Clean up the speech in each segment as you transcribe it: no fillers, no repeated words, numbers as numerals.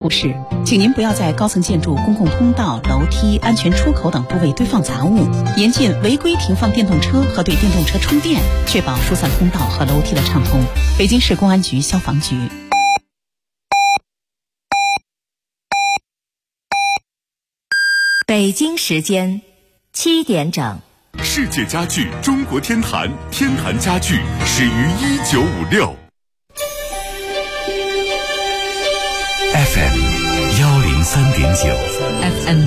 示，请您不要在高层建筑、公共通道、楼梯、安全出口等部位堆放杂物，严禁违规停放电动车和对电动车充电，确保疏散通道和楼梯的畅通。北京市公安局消防局。 北京时间7点整。 世界家具中国天坛，天坛家具始于1956。FM 103.9 FM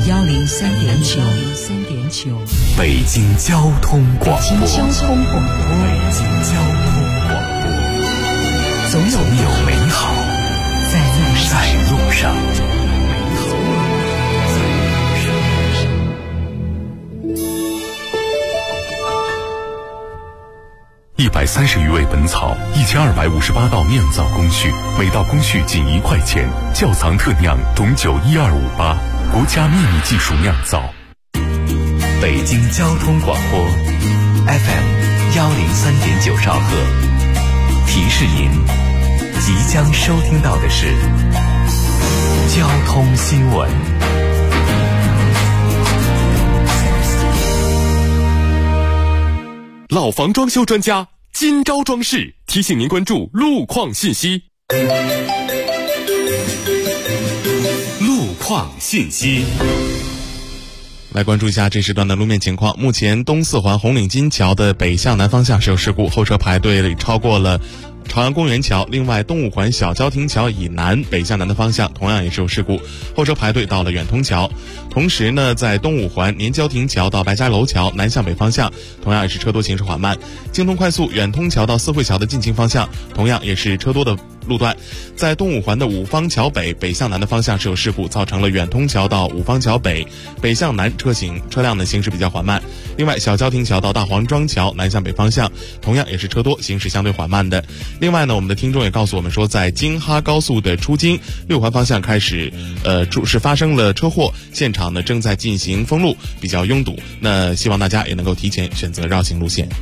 103.9 北京交通广播。 北京交通广播。 总有美好在路上。130余味本草，1258道酿造工序，每道工序仅1块钱。窖藏特酿董酒12588，国家秘密技术酿造。 北京交通广播 FM 103.9兆赫，提示您即将收听到的是交通新闻。 老房装修专家金招装饰提醒您关注路况信息。路况信息。 来关注一下这时段的路面情况。目前东四环红领巾桥的北向南方向是有事故，后车排队超过了朝阳公园桥。另外东五环小交亭桥以南北向南的方向同样也是有事故，后车排队到了远通桥。同时呢，在东五环年交亭桥到白家楼桥南向北方向同样也是车多行驶缓慢。京通快速远通桥到四惠桥的进京方向同样也是车多的路段。在东五环的五方桥北北向南的方向是有事故，造成了远通桥到五方桥北北向南车辆的行驶比较缓慢。另外小交亭桥到大黄庄桥南向北方向同样也是车多，行驶相对缓慢的。另外呢，我们的听众也告诉我们说，在京哈高速的出京六环方向开始是发生了车祸，现场呢正在进行封路，比较拥堵。那希望大家也能够提前选择绕行路线。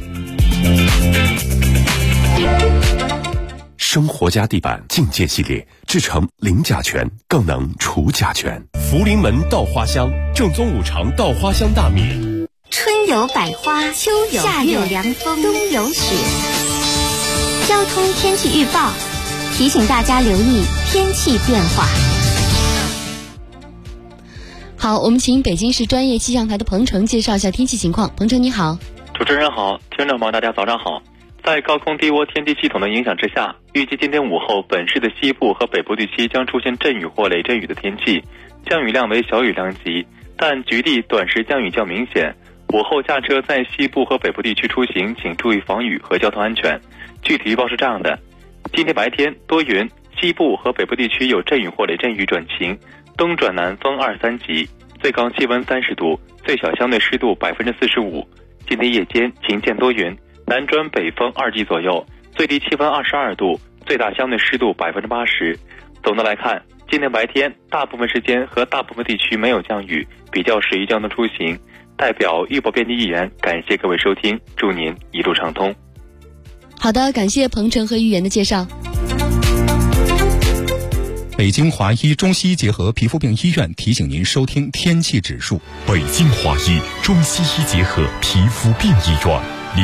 生活家地板境界系列制成零甲醛，更能除甲醛。福临门稻花香，正宗五常稻花香大米。 春有百花，秋有夏有凉风，冬有雪。交通天气预报提醒大家留意天气变化。 好，我们请北京市专业气象台的彭程介绍一下天气情况。彭程你好。 主持人好，听众朋友大家早上好。在高空低涡天气系统的影响之下，预计今天午后本市的西部和北部地区将出现阵雨或雷阵雨的天气，降雨量为小雨量级，但局地短时降雨较明显。午后驾车在西部和北部地区出行，请注意防雨和交通安全。具体预报是这样的：今天白天多云，西部和北部地区有阵雨或雷阵雨转晴，东转南风2、3级，最高气温30度，最小相对湿度45%。今天夜间晴间多云，南转北风2级左右，最低气温22度，最大相对湿度80%。总的来看，今天白天大部分时间和大部分地区没有降雨，比较适宜交通出行。代表预报编辑一言，感谢各位收听，祝您一路畅通。 好的，感谢彭程和预言的介绍。 北京华医中西医结合皮肤病医院提醒您收听天气指数。 北京华医中西医结合皮肤病医院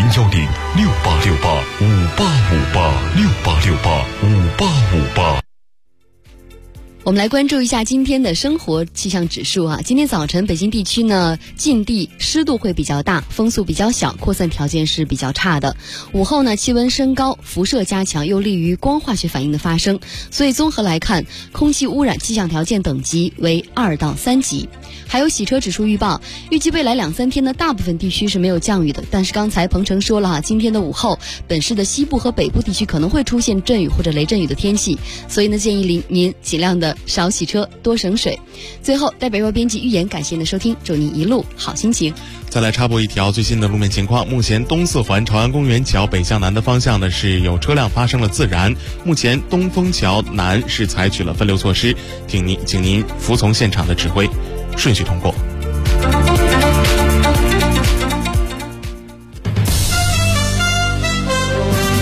，0106868585858，68685858。 我们来关注一下今天的生活气象指数啊。今天早晨北京地区呢，近地湿度会比较大，风速比较小，扩散条件是比较差的。午后呢，气温升高，辐射加强，又利于光化学反应的发生，所以综合来看，空气污染气象条件等级为2到3级。还有洗车指数预报，预计未来2、3天呢，大部分地区是没有降雨的，但是刚才彭程说了今天的午后，本市的西部和北部地区可能会出现阵雨或者雷阵雨的天气，所以呢，建议您尽量的少洗车，多省水。最后，代表预报编辑预言感谢您的收听，祝您一路好心情。 再来插播一条最新的路面情况。目前东四环朝阳公园桥北向南的方向呢，是有车辆发生了自燃，目前东风桥南是采取了分流措施，请您服从现场的指挥，顺序通过。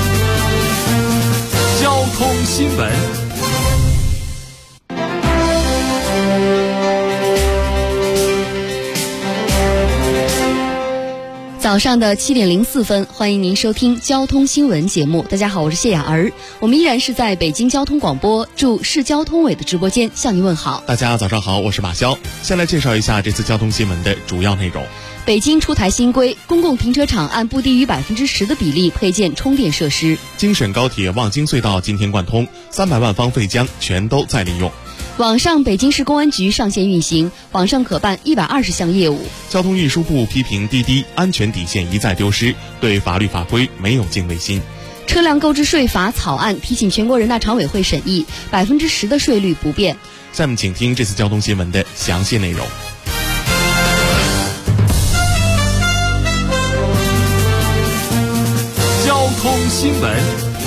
交通新闻。 早上的7点04分，欢迎您收听交通新闻节目。大家好，我是谢雅儿，我们依然是在北京交通广播驻市交通委的直播间向您问好。 大家早上好，我是马潇。先来介绍一下这次交通新闻的主要内容。 北京出台新规，公共停车场按不低于10%的比例配建充电设施。 京沈高铁望京隧道今天贯通，300万方废浆全都再利用。 网上北京市公安局上线运行，网上可办120项业务。 交通运输部批评滴滴安全底线一再丢失，对法律法规没有敬畏心。 车辆购置税法草案提请全国人大常委会审议，10%的税率不变。 下面请听这次交通新闻的详细内容。 交通新闻。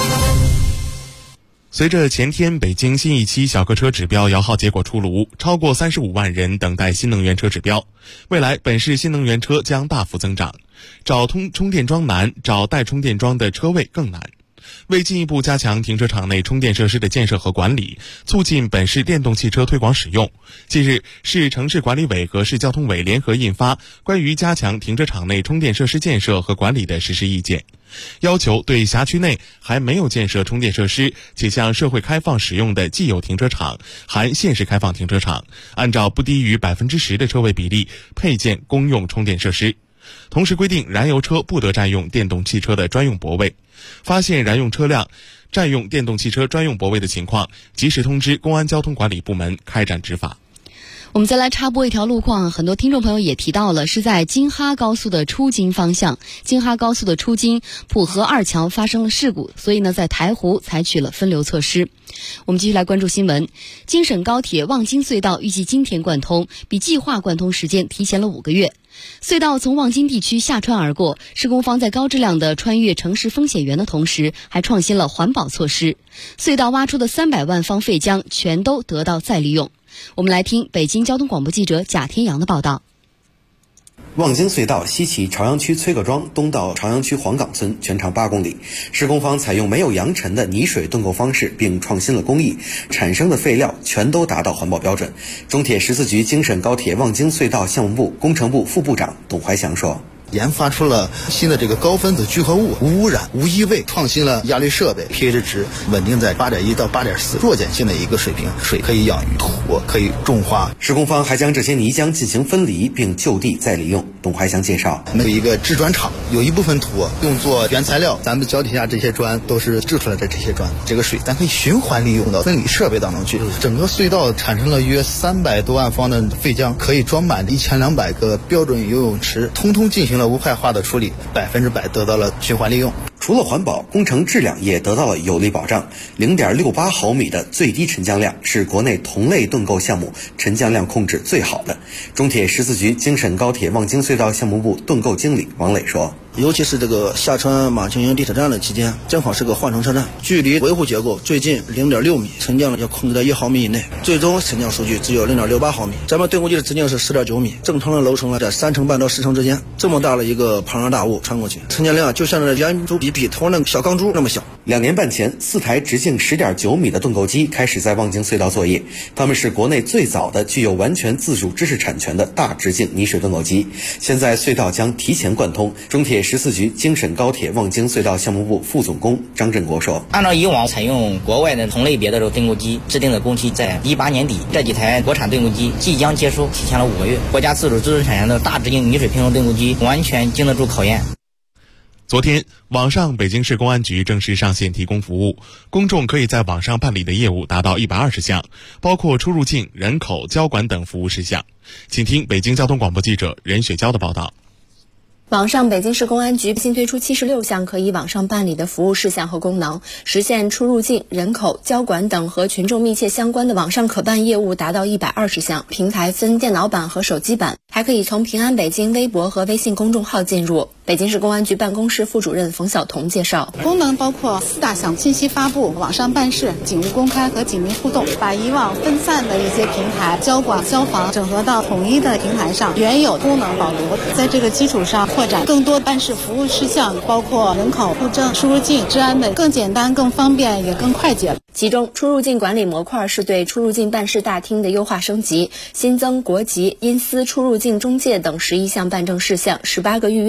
随着前天北京新一期小客车指标摇号结果出炉，超过35万人等待新能源车指标。未来本市新能源车将大幅增长，找充电桩难，找带充电桩的车位更难。为进一步加强停车场内充电设施的建设和管理，促进本市电动汽车推广使用，近日市城市管理委和市交通委联合印发《关于加强停车场内充电设施建设和管理的实施意见》，要求对辖区内还没有建设充电设施且向社会开放使用的既有停车场含限时开放停车场，按照不低于10%的车位比例配建公用充电设施。同时规定，燃油车不得占用电动汽车的专用泊位，发现燃用车辆占用电动汽车专用泊位的情况，及时通知公安交通管理部门开展执法。 我们再来插播一条路况，很多听众朋友也提到了，是在京哈高速的出京方向，京哈高速的出京浦河2桥发生了事故，所以呢，在台湖采取了分流措施。我们继续来关注新闻。京沈高铁望京隧道预计今天贯通，比计划贯通时间提前了5个月。隧道从望京地区下穿而过，施工方在高质量的穿越城市风险源的同时，还创新了环保措施。隧道挖出的300万方废浆全都得到再利用。我们来听北京交通广播记者贾天阳的报道。 望京隧道西起朝阳区崔各庄，东到朝阳区黄岗村，全长8公里。施工方采用没有扬尘的泥水盾构方式，并创新了工艺，产生的废料全都达到环保标准。中铁14局京沈高铁望京隧道项目部工程部副部长董怀祥说， 研发出了新的这个高分子聚合物，无污染、无异味，创新了压力设备 ，pH 值稳定在8.1到8.4，弱碱性的一个水平，水可以养鱼，土可以种花。 施工方还将这些泥浆进行分离，并就地再利用。董怀祥介绍， 我们有一个制砖厂，有一部分土用作原材料，咱们脚底下这些砖都是制出来的这些砖，这个水咱可以循环利用到分离设备当中去。整个隧道产生了约300多万方的废浆，可以装满1200个标准游泳池，通通进行了无害化的处理，100%得到了循环利用。 除了环保，工程质量也得到了有力保障。0.68毫米的最低沉降量是国内同类盾构项目沉降量控制最好的。中铁14局京沈高铁望京隧道项目部盾构经理王磊说， 尤其是这个下穿马青营地铁站的期间，正好是个换乘车站，距离维护结构最近0.6米，沉降要控制在1毫米以内，最终沉降数据只有0.68毫米。咱们盾构机的直径是10.9米，正常的楼层在3层半到4层之间，这么大的一个庞然大物穿过去，沉降量就像是圆珠笔头那个小钢珠那么小。 2年半前，4台直径10.9米的盾构机开始在望京隧道作业，它们是国内最早的具有完全自主知识产权的大直径泥水盾构机。现在隧道将提前贯通。中铁14局京沈高铁望京隧道项目部副总工张振国说， 按照以往采用国外的同类别的盾构机制定的工期在18年底，这几台国产盾构机即将结束，提前了5个月。国家自主知识产权的大直径泥水平衡盾构机完全经得住考验。 昨天，网上北京市公安局正式上线提供服务，公众可以在网上办理的业务达到120项，包括出入境、人口、交管等服务事项。请听北京交通广播记者任雪娇的报道。 网上北京市公安局新推出76项可以网上办理的服务事项和功能，实现出入境、人口、交管等和群众密切相关的网上可办业务达到120项。平台分电脑版和手机版，还可以从平安北京微博和微信公众号进入。北京市公安局办公室副主任冯晓彤介绍， 功能包括4大项：信息发布、网上办事、警务公开和警民互动，把以往分散的一些平台，交管、消防整合到统一的平台上，原有功能保留，在这个基础上扩展更多办事服务事项，包括人口、户政、出入境、治安的，更简单、更方便也更快捷。 其中出入境管理模块是对出入境办事大厅的优化升级，新增国籍、因私出入境中介等11项办证事项，18个预约服务。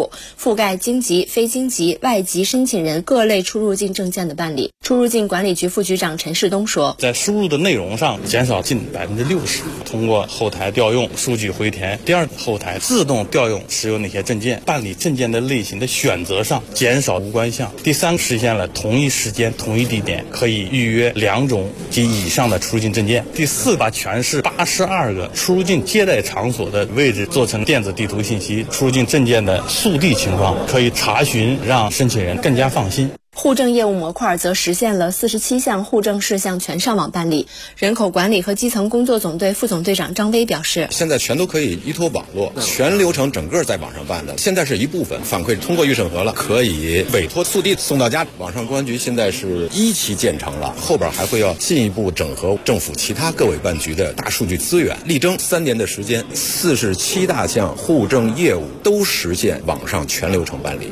务，覆盖京籍、非京籍、外籍申请人各类出入境证件的办理。出入境管理局副局长陈世东说， 在输入的内容上减少近60%，通过后台调用数据回填。第二，后台自动调用持有哪些证件，办理证件的类型的选择上减少无关项。第三，实现了同一时间同一地点可以预约2种及以上的出入境证件。第四，把全市82个出入境接待场所的位置做成电子地图信息，出入境证件的速递情况可以查询，让申请人更加放心。 户政业务模块则实现了47项户政事项全上网办理。人口管理和基层工作总队副总队长张威表示， 现在全都可以依托网络，全流程整个在网上办的，现在是一部分反馈通过预审核了，可以委托速递送到家。网上公安局现在是1期建成了，后边还会要进一步整合政府其他各委办局的大数据资源，力争3年的时间，47大项户政业务都实现网上全流程办理。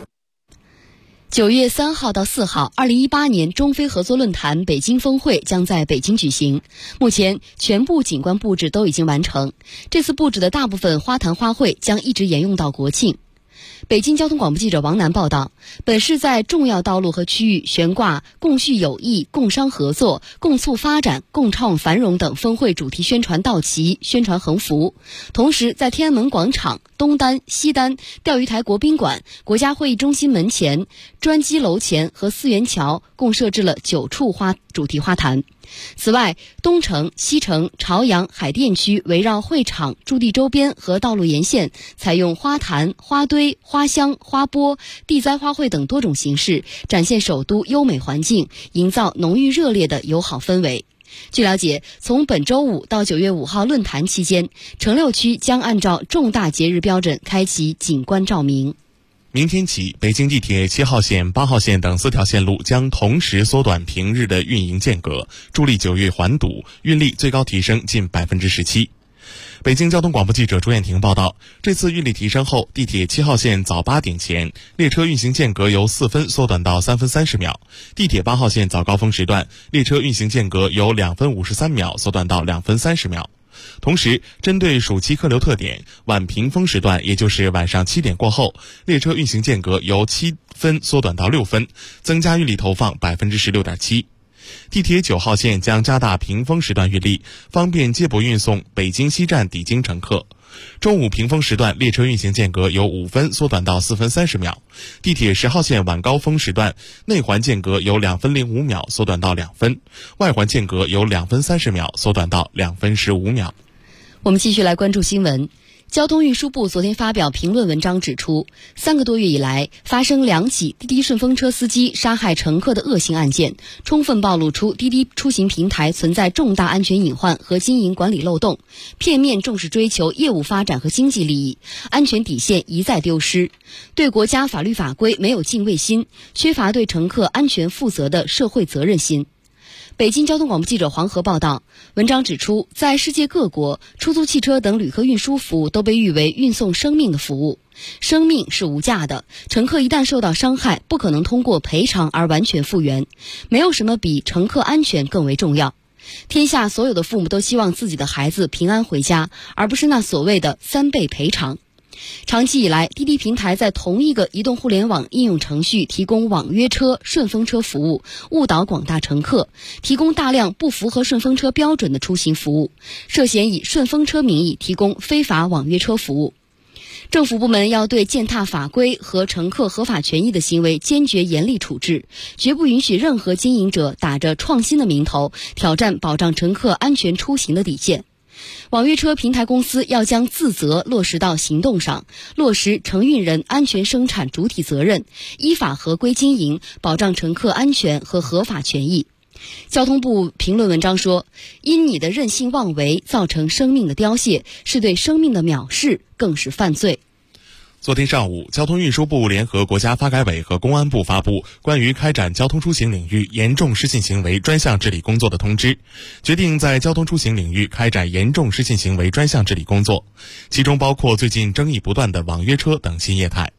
9月3号到4号，2018年中非合作论坛北京峰会将在北京举行。目前，全部景观布置都已经完成。这次布置的大部分花坛花卉将一直沿用到国庆。北京交通广播记者王楠报道，本市在重要道路和区域悬挂共续友谊、共商合作、共促发展、共创繁荣等峰会主题宣传道旗、宣传横幅。同时，在天安门广场、东单、西单、钓鱼台国宾馆、国家会议中心门前、专机楼前和四元桥共设置了9处主题花坛。此外，东城、西城、朝阳、海淀区围绕会场、驻地周边和道路沿线，采用花坛、花堆、花香、花钵、地栽花卉等多种形式，展现首都优美环境，营造浓郁热烈的友好氛围。据了解，从本周5到9月5号论坛期间，城6区将按照重大节日标准开启景观照明。 明天起，北京地铁7号线、8号线等4条线路将同时缩短平日的运营间隔，助力9月缓堵，运力最高提升近17%。北京交通广播记者朱艳婷报道，这次运力提升后，地铁7号线早8点前列车运行间隔由4分缩短到3分30秒；地铁8号线早高峰时段列车运行间隔由2分53秒缩短到2分30秒。同时，针对暑期客流特点，晚平峰时段，也就是晚上7点过后，列车运行间隔由7分缩短到6分，增加运力投放16.7%。地铁9号线将加大平峰时段运力，方便接驳运送北京西站抵京乘客。中午平峰时段列车运行间隔由5分缩短到4分30秒。地铁10号线晚高峰时段内环间隔由2分05秒缩短到2分，外环间隔由2分30秒缩短到2分15秒。 我们继续来关注新闻。交通运输部昨天发表评论文章指出，3个多月以来发生2起滴滴顺风车司机杀害乘客的恶性案件，充分暴露出滴滴出行平台存在重大安全隐患和经营管理漏洞，片面重视追求业务发展和经济利益，安全底线一再丢失，对国家法律法规没有敬畏心，缺乏对乘客安全负责的社会责任心。北京交通广播记者黄河报道，文章指出，在世界各国，出租汽车等旅客运输服务都被誉为运送生命的服务。生命是无价的，乘客一旦受到伤害，不可能通过赔偿而完全复原。没有什么比乘客安全更为重要。天下所有的父母都希望自己的孩子平安回家，而不是那所谓的3倍赔偿。长期以来，滴滴平台在同一个移动互联网应用程序提供网约车、顺风车服务，误导广大乘客，提供大量不符合顺风车标准的出行服务，涉嫌以顺风车名义提供非法网约车服务。政府部门要对践踏法规和乘客合法权益的行为坚决严厉处置，绝不允许任何经营者打着创新的名头挑战保障乘客安全出行的底线。网约车平台公司要将自责落实到行动上，落实承运人安全生产主体责任，依法合规经营，保障乘客安全和合法权益。交通部评论文章说，因你的任性妄为造成生命的凋谢，是对生命的藐视，更是犯罪。 昨天上午，交通运输部联合国家发改委和公安部发布关于开展交通出行领域严重失信行为专项治理工作的通知，决定在交通出行领域开展严重失信行为专项治理工作，其中包括最近争议不断的网约车等新业态。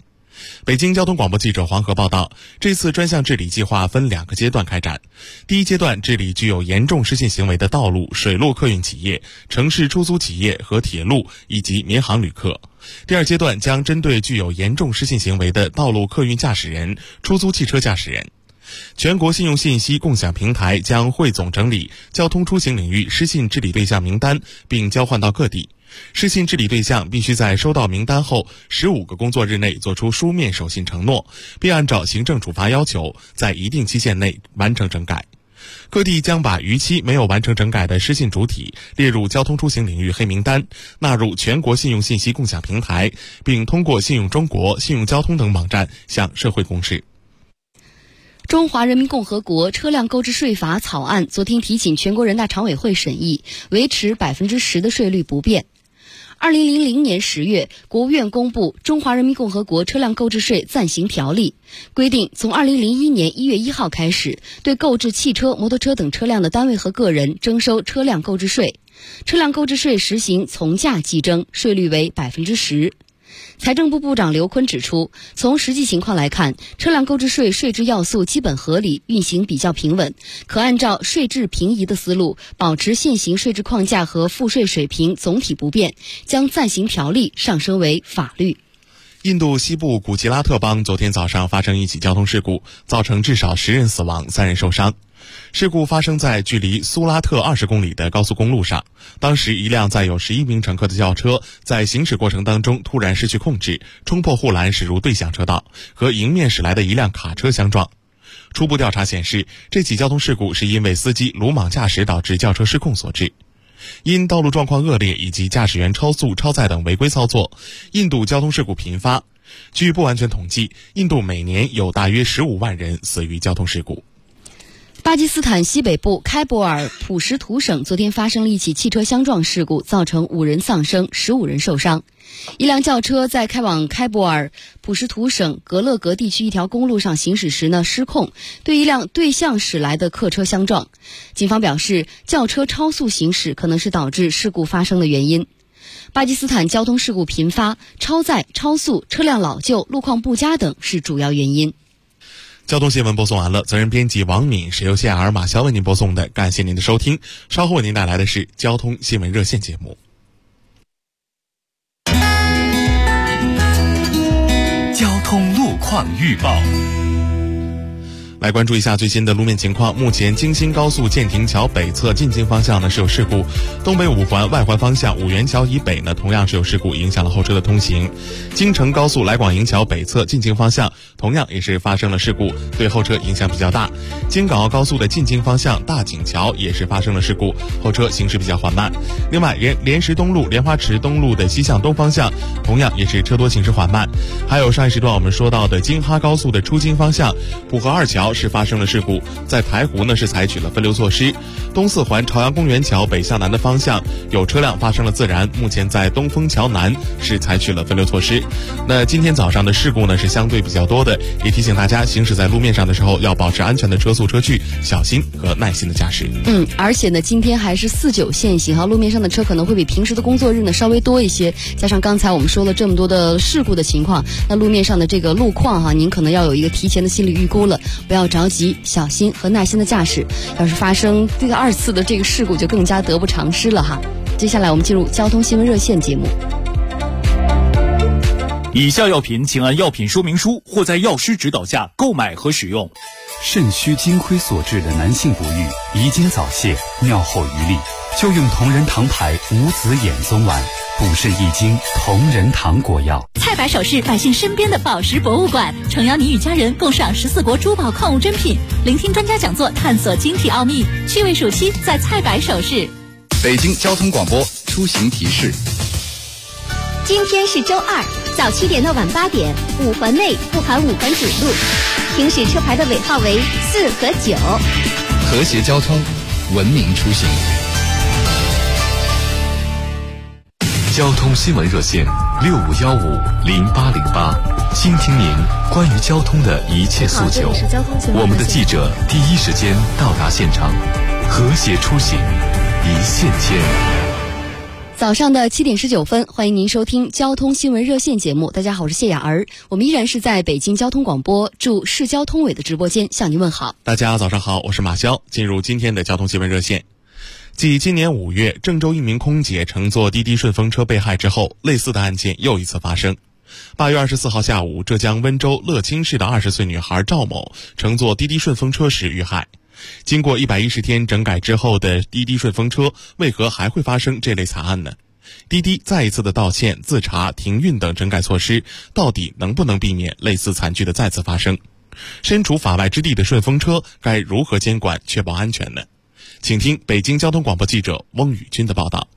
北京交通广播记者黄河报道，这次专项治理计划分2个阶段开展。第一阶段治理具有严重失信行为的道路、水路客运企业、城市出租企业和铁路以及民航旅客。第二阶段将针对具有严重失信行为的道路客运驾驶人、出租汽车驾驶人。全国信用信息共享平台将汇总整理交通出行领域失信治理对象名单，并交换到各地。失信治理对象必须在收到名单后15个工作日内做出书面守信承诺，并按照行政处罚要求在一定期限内完成整改。各地将把逾期没有完成整改的失信主体列入交通出行领域黑名单，纳入全国信用信息共享平台，并通过信用中国、信用交通等网站向社会公示。 中华人民共和国车辆购置税法草案昨天提请全国人大常委会审议，维持10%的税率不变。2000年10月，国务院公布《中华人民共和国车辆购置税暂行条例》，规定从2001年1月1号开始，对购置汽车、摩托车等车辆的单位和个人征收车辆购置税。车辆购置税实行从价计征，税率为10%。财政部部长刘昆指出，从实际情况来看，车辆购置税税制要素基本合理，运行比较平稳，可按照税制平移的思路，保持现行税制框架和赋税水平总体不变，将暂行条例上升为法律。 印度西部古吉拉特邦昨天早上发生一起交通事故，造成至少10人死亡，3人受伤。事故发生在距离苏拉特20公里的高速公路上，当时一辆载有11名乘客的轿车在行驶过程当中突然失去控制，冲破护栏驶入对向车道，和迎面驶来的一辆卡车相撞。初步调查显示，这起交通事故是因为司机鲁莽驾驶导致轿车失控所致。因道路状况恶劣以及驾驶员超速、超载等违规操作，印度交通事故频发。据不完全统计，印度每年有大约15万人死于交通事故。 巴基斯坦西北部开伯尔普什图省昨天发生了一起汽车相撞事故，造成5人丧生，15人受伤。一辆轿车在开往开伯尔普什图省格勒格地区一条公路上行驶时失控，对一辆对向驶来的客车相撞。警方表示，轿车超速行驶可能是导致事故发生的原因。巴基斯坦交通事故频发，超载、超速、车辆老旧、路况不佳等是主要原因。 交通新闻播送完了，责任编辑王敏、石油线尔马肖为您播送的，感谢您的收听。稍后为您带来的是交通新闻热线节目。 交通路况预报。 来关注一下最新的路面情况。目前京新高速建亭桥北侧进京方向是有事故，东北五环外环方向五元桥以北同样是有事故，影响了后车的通行。京承高速来广营桥北侧进京方向同样也是发生了事故，对后车影响比较大。京港澳高速的进京方向大井桥也是发生了事故，后车行驶比较缓慢。另外莲石东路、莲花池东路的西向东方向同样也是车多行驶缓慢。还有上一时段我们说到的京哈高速的出京方向浦河二桥是发生了事故，在台湖是采取了分流措施。东四环朝阳公园桥北向南的方向有车辆发生了自燃，目前在东风桥南是采取了分流措施。那今天早上的事故是相对比较多的，也提醒大家行驶在路面上的时候要保持安全的车速车距，小心和耐心的驾驶。 而且今天还是49限行，路面上的车可能会比平时的工作日稍微多一些，加上刚才我们说了这么多的事故的情况，那路面上的这个路况您可能要有一个提前的心理预估了，不要着急，小心和耐心的驾驶。要是发生第2次的这个事故，就更加得不偿失了哈。接下来我们进入交通新闻热线节目。 以下药品请按药品说明书或在药师指导下购买和使用。 肾虚精亏所致的男性不育、遗精早泄、尿后余力，就用同仁堂牌无子衍宗丸，补肾益精，同仁堂果药。 蔡百首饰，百姓身边的宝石博物馆，诚邀你与家人共赏14国珠宝矿物珍品，聆听专家讲座，探索晶体奥秘。趣味暑期在蔡百首饰。 北京交通广播出行提示： 今天是周二，早7点到晚8点，5环内不含5环主路，行驶车牌的尾号为4和9。 和谐交通，文明出行。 交通新闻热线65150808，倾听您关于交通的一切诉求。我们的记者第一时间到达现场，和谐出行，一线牵。 早上的7点19分，欢迎您收听交通新闻热线节目。大家好，我是谢雅儿，我们依然是在北京交通广播驻市交通委的直播间向您问好。 大家早上好，我是马潇。进入今天的交通新闻热线。继今年5月郑州一名空姐乘坐滴滴顺风车被害之后，类似的案件又一次发生。8月24号下午，浙江温州乐清市的20岁女孩赵某乘坐滴滴顺风车时遇害。经过110天整改之后的滴滴顺风车，为何还会发生这类惨案呢？滴滴再一次的道歉、自查、停运等整改措施，到底能不能避免类似惨剧的再次发生？身处法外之地的顺风车该如何监管确保安全呢？请听北京交通广播记者翁宇军的报道。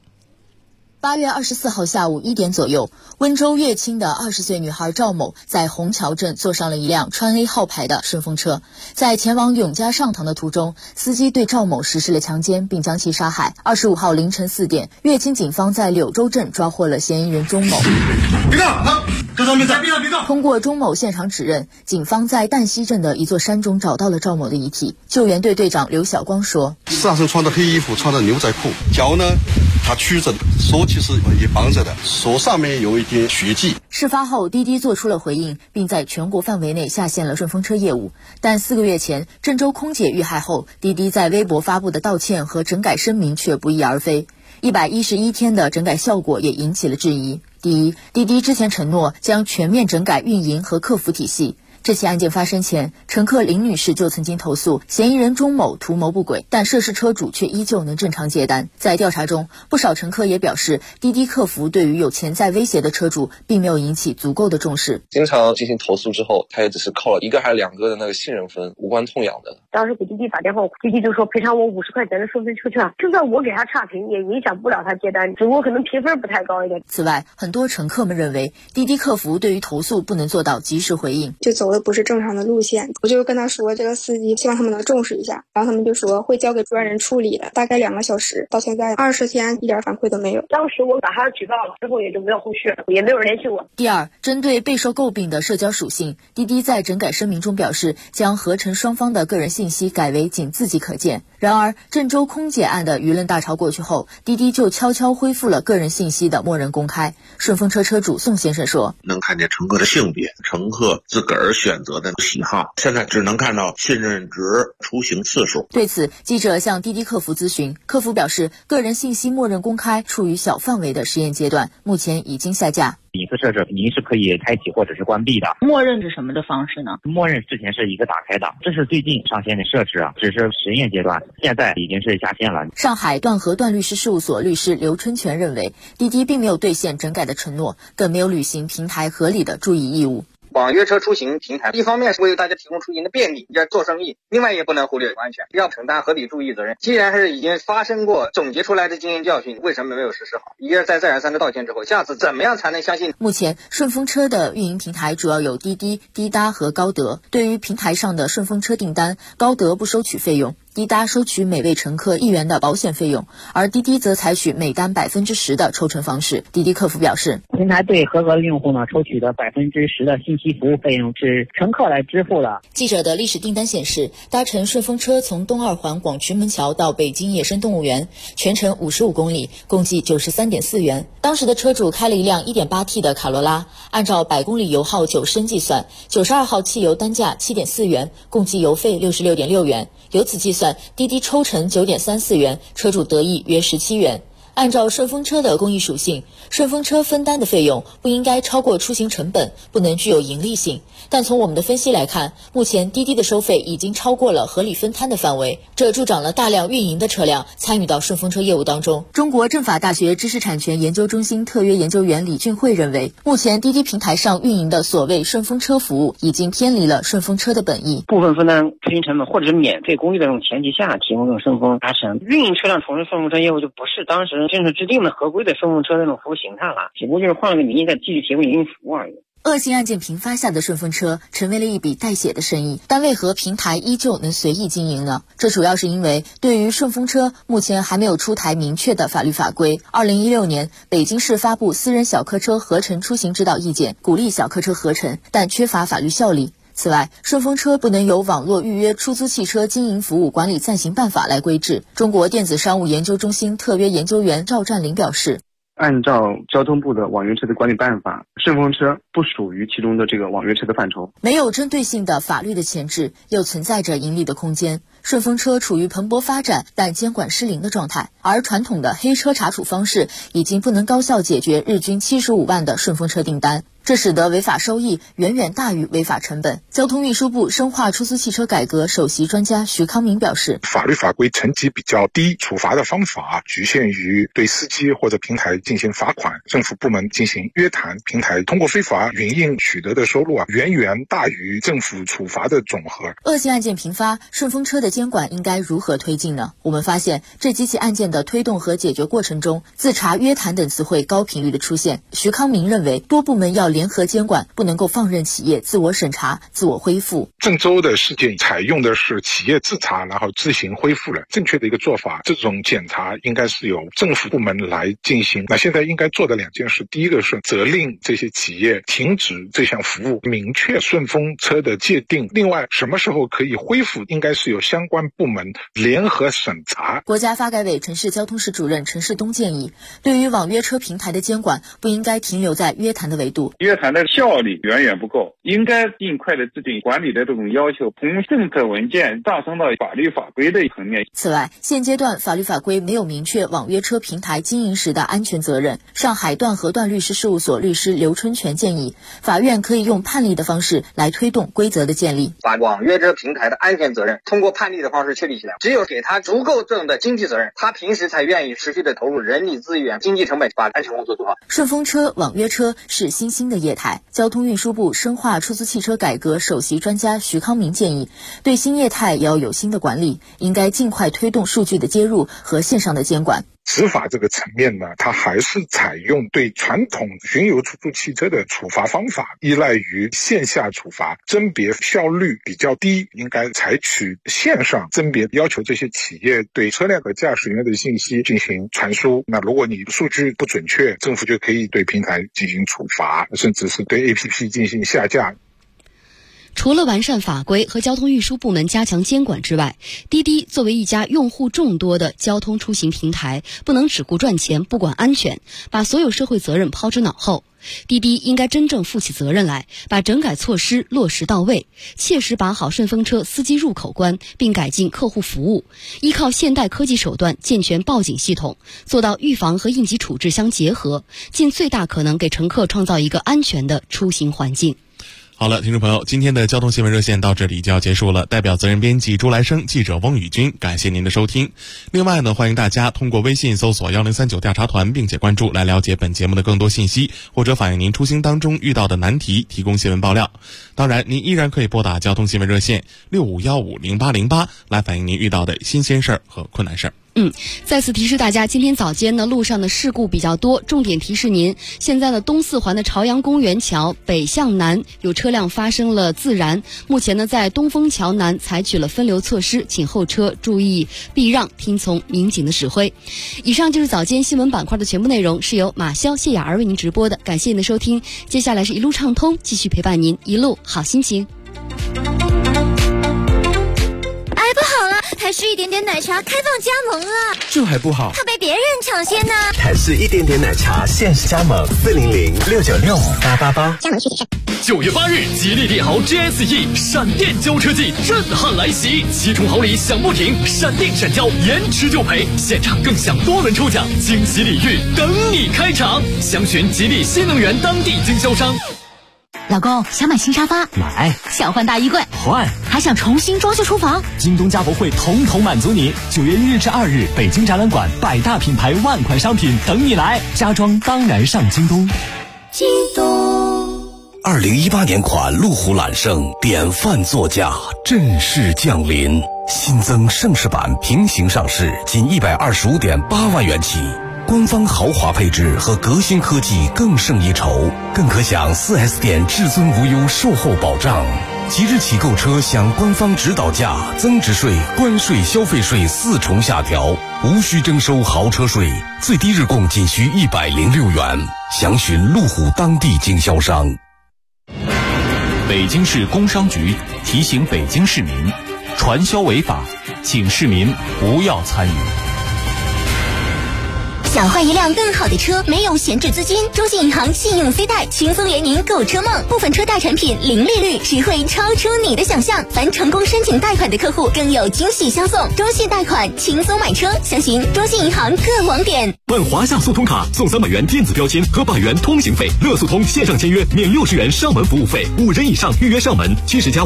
8月24号下午1点左右，温州乐清的20岁女孩赵某在虹桥镇坐上了一辆川 A 号牌的顺风车，在前往永嘉上塘的途中，司机对赵某实施了强奸，并将其杀害。25号凌晨4点，乐清警方在柳州镇抓获了嫌疑人钟某。 别动！这上面在别动！ 通过钟某现场指认，警方在旦溪镇的一座山中找到了赵某的遗体。救援队队长刘晓光说： 上身穿着黑衣服，穿着牛仔裤，脚呢他曲着的，手其实也绑着的，手上面有一点血迹。 事发后，滴滴做出了回应，并在全国范围内下线了顺风车业务。但4个月前，郑州空姐遇害后，滴滴在微博发布的道歉和整改声明却不翼而飞。111天的整改效果也引起了质疑。第一，滴滴之前承诺将全面整改运营和客服体系。这起案件发生前，乘客林女士就曾经投诉嫌疑人钟某图谋不轨，但涉事车主却依旧能正常接单。在调查中，不少乘客也表示，滴滴客服对于有潜在威胁的车主并没有引起足够的重视。 经常进行投诉之后，他也只是扣了1个还是2个的那个信任分，无关痛痒的。 当时给滴滴打电话，滴滴就说赔偿我50块钱的顺风车券，就算我给他差评，也影响不了他接单，只不过可能评分不太高一点。 此外，很多乘客们认为，滴滴客服对于投诉不能做到及时回应， 就走的不是正常的路线。我就跟他说，这个司机希望他们能重视一下，然后他们就说会交给专人处理的，大概2个小时，到现在20天一点反馈都没有。 当时我把他举报了之后，也就没有后续了，也没有人联系我。 第二，针对备受诟病的社交属性，滴滴在整改声明中表示，将合成双方的个人信息改为仅自己可见。然而，郑州空姐案的舆论大潮过去后，滴滴就悄悄恢复了个人信息的默认公开。顺风车车主宋先生说： 能看见乘客的性别、乘客自个儿选择的喜好，现在只能看到信任值、出行次数。 对此，记者向滴滴客服咨询，客服表示，个人信息默认公开处于小范围的实验阶段，目前已经下架。 隐私设置您是可以开启或者是关闭的。 默认是什么的方式呢？ 默认之前是一个打开档，这是最近上线的设置啊，只是实验阶段，现在已经是下线了。 上海段和段律师事务所律师刘春全认为，滴滴并没有兑现整改的承诺，更没有履行平台合理的注意义务。 网约车出行平台一方面是为大家提供出行的便利，在做生意，另外也不能忽略安全，要承担合理注意责任。既然是已经发生过总结出来的经验教训，为什么没有实施好？一而再再而三的道歉之后，下次怎么样才能相信？ 目前顺风车的运营平台主要有滴滴、滴答和高德。对于平台上的顺风车订单，高德不收取费用，滴答收取每位乘客1元的保险费用，而滴滴则采取每单10%的抽成方式。滴滴客服表示， 平台对合格的用户呢抽取的10%的信息服务费用是乘客来支付的。 记者的历史订单显示，搭乘顺风车从东二环广渠门桥到北京野生动物园，全程55公里，共计93.4元。当时的车主开了一辆 1.8T 的卡罗拉，按照100公里油耗9升计算，92号汽油单价7.4元，共计油费66.6元。由此计算，滴滴抽成9.34元，车主得益约17元。按照顺风车的公益属性，顺风车分担的费用不应该超过出行成本，不能具有盈利性。但从我们的分析来看，目前滴滴的收费已经超过了合理分摊的范围，这助长了大量运营的车辆参与到顺风车业务当中。中国政法大学知识产权研究中心特约研究员李俊慧认为，目前滴滴平台上运营的所谓顺风车服务已经偏离了顺风车的本意， 部分分担出行成本或者是免费公益的这种前提下提供这种顺风搭乘。运营车辆从事顺风车业务就不是当时政策制定的合规的顺风车那种服务形态了，只不过就是换了个名义在继续提供营运服务而已。 恶性案件频发下的顺风车成为了一笔带血的生意，但为何平台依旧能随意经营呢？这主要是因为对于顺风车目前还没有出台明确的法律法规。2016年，北京市发布私人小客车合乘出行指导意见，鼓励小客车合乘，但缺乏法律效力。此外，顺风车不能由网络预约出租汽车经营服务管理暂行办法来规制。中国电子商务研究中心特约研究员赵占林表示， 按照交通部的网约车的管理办法，顺风车不属于其中的这个网约车的范畴。 没有针对性的法律的前置，又存在着盈利的空间。顺风车处于蓬勃发展但监管失灵的状态，而传统的黑车查处方式已经不能高效解决日均75万的顺风车订单。这使得违法收益远远大于违法成本。交通运输部深化出租汽车改革首席专家徐康明表示， 法律法规层级比较低，处罚的方法局限于对司机或者平台进行罚款，政府部门进行约谈，平台通过非法营运取得的收入远远大于政府处罚的总和。 恶性案件频发，顺风车的监管应该如何推进呢？我们发现这几起案件的推动和解决过程中，自查、约谈等词汇高频率的出现。徐康明认为，多部门要联合监管，不能够放任企业自我审查、自我恢复。 郑州的事件采用的是企业自查，然后自行恢复了，正确的一个做法。这种检查应该是由政府部门来进行。那现在应该做的2件事，第一个是责令这些企业停止这项服务，明确顺风车的界定。另外，什么时候可以恢复，应该是由相关部门联合审查。 国家发改委城市交通室主任陈世东建议，对于网约车平台的监管，不应该停留在约谈的维度。 约谈的效率远远不够，应该尽快的制定管理的这种要求，从政策文件上升到法律法规的层面。 此外，现阶段法律法规没有明确网约车平台经营时的安全责任。上海段和段律师事务所律师刘春全建议，法院可以用判例的方式来推动规则的建立， 把网约车平台的安全责任通过判例的方式确立起来。只有给他足够重的经济责任，他平时才愿意持续的投入人力资源、经济成本，把安全工作做好。 顺风车、网约车是新兴的业态。交通运输部深化出租汽车改革首席专家徐康明建议，对新业态也要有新的管理，应该尽快推动数据的接入和线上的监管。 执法这个层面呢，它还是采用对传统巡游出租汽车的处罚方法，依赖于线下处罚，甄别效率比较低，应该采取线上甄别，要求这些企业对车辆和驾驶员的信息进行传输。那如果你数据不准确，政府就可以对平台进行处罚，甚至是对 APP 进行下架。 除了完善法规和交通运输部门加强监管之外，滴滴作为一家用户众多的交通出行平台，不能只顾赚钱不管安全，把所有社会责任抛之脑后。滴滴应该真正负起责任来，把整改措施落实到位，切实把好顺风车司机入口关，并改进客户服务，依靠现代科技手段健全报警系统，做到预防和应急处置相结合，尽最大可能给乘客创造一个安全的出行环境。 好了，听众朋友，今天的交通新闻热线到这里就要结束了。代表责任编辑朱来生、记者翁宇军，感谢您的收听。另外呢，欢迎大家通过微信搜索1039调查团，并且关注，来了解本节目的更多信息，或者反映您出行当中遇到的难题，提供新闻爆料。当然，您依然可以拨打交通新闻热线65150808来反映您遇到的新鲜事儿和困难事儿。 再次提示大家，今天早间呢，路上的事故比较多，重点提示您，现在呢，东四环的朝阳公园桥北向南有车辆发生了自燃，目前呢，在东风桥南采取了分流措施，请后车注意避让，听从民警的指挥。以上就是早间新闻板块的全部内容，是由马潇、谢雅儿为您直播的，感谢您的收听。接下来是一路畅通，继续陪伴您一路好心情。 不好了，台式一点点奶茶开放加盟了， 这还不好， 怕被别人抢先呢。 台式一点点奶茶限时加盟40069658888， 加盟具体上。 9月8日，吉利帝豪 GSE 闪电交车季震撼来袭，7重好礼享不停，闪电闪交，延迟就赔，现场更享多轮抽奖，惊喜礼遇等你开场，详询吉利新能源当地经销商。 老公，想买新沙发？ 买。 想换大衣柜？ 换。 还想重新装修厨房？ 京东家博会统统满足你。9月1日至2日，北京展览馆100大品牌万款商品等你来，家装当然上京东。 京东。 2018年款路虎揽胜典范座驾正式降临，新增盛世版平行上市，仅125.8万元起。官方豪华配置和革新科技更胜一筹，更可享 4S 店至尊无忧售后保障。即日起购车享官方指导价、增值税、关税、消费税4重下调，无需征收豪车税，最低日供仅需106元。详询路虎当地经销商。 北京市工商局提醒北京市民，传销违法，请市民不要参与。 想换一辆更好的车，没有闲置资金，中信银行信用 C 贷轻松圆您购车梦，部分车贷产品零利率，实惠超出你的想象。凡成功申请贷款的客户更有惊喜相送。中信贷款轻松买车，详询中信银行各网点。 办华夏速通卡送300元电子标签和100元通行费，乐速通线上签约免60元上门服务费，5人以上预约上门，70+5